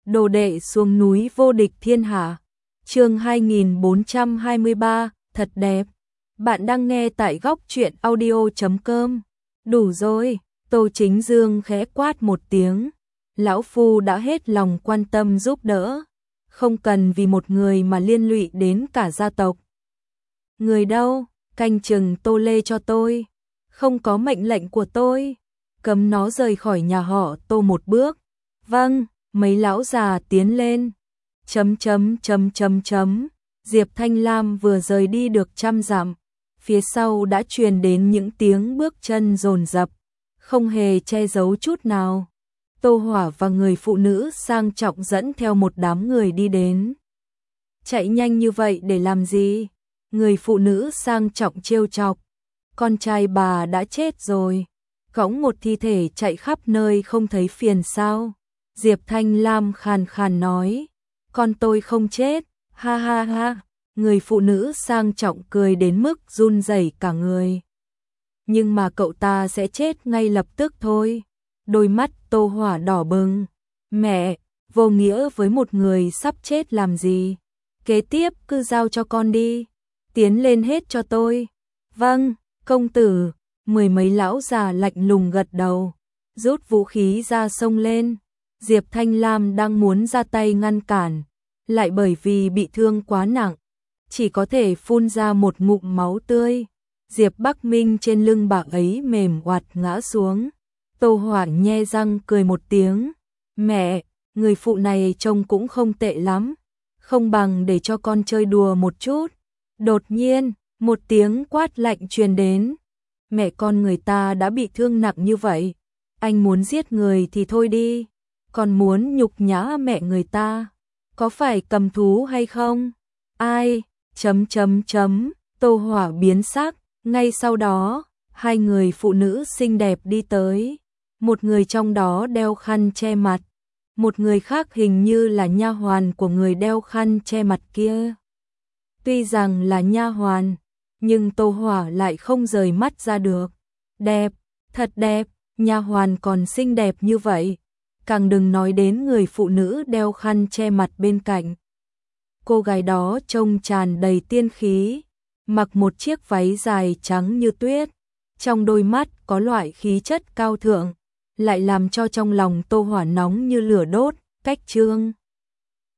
Đồ đệ xuống núi vô địch thiên hạ. Chương 2423, thật đẹp. Bạn đang nghe tại góc truyện audio.com. Đủ rồi, Tô Chính Dương khẽ quát một tiếng. Lão phu đã hết lòng quan tâm giúp đỡ, không cần vì một người mà liên lụy đến cả gia tộc. Người đâu, canh chừng Tô Lê cho tôi. Không có mệnh lệnh của tôi, cấm nó rời khỏi nhà họ Tô một bước. Vâng. Mấy lão già tiến lên. Diệp Thanh Lam vừa rời đi được 100 dặm, phía sau đã truyền đến những tiếng bước chân dồn dập, không hề che giấu chút nào. Tô Hỏa và người phụ nữ sang trọng dẫn theo một đám người đi đến. Chạy nhanh như vậy để làm gì? Người phụ nữ sang trọng trêu chọc. Con trai bà đã chết rồi, cõng một thi thể chạy khắp nơi không thấy phiền sao? Diệp Thanh Lam khàn khàn nói, con tôi không chết, ha ha ha. Người phụ nữ sang trọng cười đến mức run rẩy cả người. Nhưng mà cậu ta sẽ chết ngay lập tức thôi. Đôi mắt Tô Hỏa đỏ bừng. Mẹ, vô nghĩa với một người sắp chết làm gì? Kế tiếp cứ giao cho con đi. Tiến lên hết cho tôi. Vâng, công tử. Mười mấy lão già lạnh lùng gật đầu, rút vũ khí ra xông lên. Diệp Thanh Lam đang muốn ra tay ngăn cản, lại bởi vì bị thương quá nặng, chỉ có thể phun ra một ngụm máu tươi. Diệp Bắc Minh trên lưng bà ấy mềm oặt ngã xuống. Tô Hỏa nhe răng cười một tiếng. Mẹ, người phụ này trông cũng không tệ lắm, không bằng để cho con chơi đùa một chút. Đột nhiên, một tiếng quát lạnh truyền đến. Mẹ con người ta đã bị thương nặng như vậy, anh muốn giết người thì thôi đi, còn muốn nhục nhã mẹ người ta, có phải cầm thú hay không? Ai? Tô Hỏa biến sắc, ngay sau đó, hai người phụ nữ xinh đẹp đi tới, một người trong đó đeo khăn che mặt, một người khác hình như là nha hoàn của người đeo khăn che mặt kia. Tuy rằng là nha hoàn, nhưng Tô Hỏa lại không rời mắt ra được. Đẹp, thật đẹp, nha hoàn còn xinh đẹp như vậy, càng đừng nói đến người phụ nữ đeo khăn che mặt bên cạnh. Cô gái đó trông tràn đầy tiên khí, mặc một chiếc váy dài trắng như tuyết, trong đôi mắt có loại khí chất cao thượng, lại làm cho trong lòng Tô Hỏa nóng như lửa đốt. Cách Trương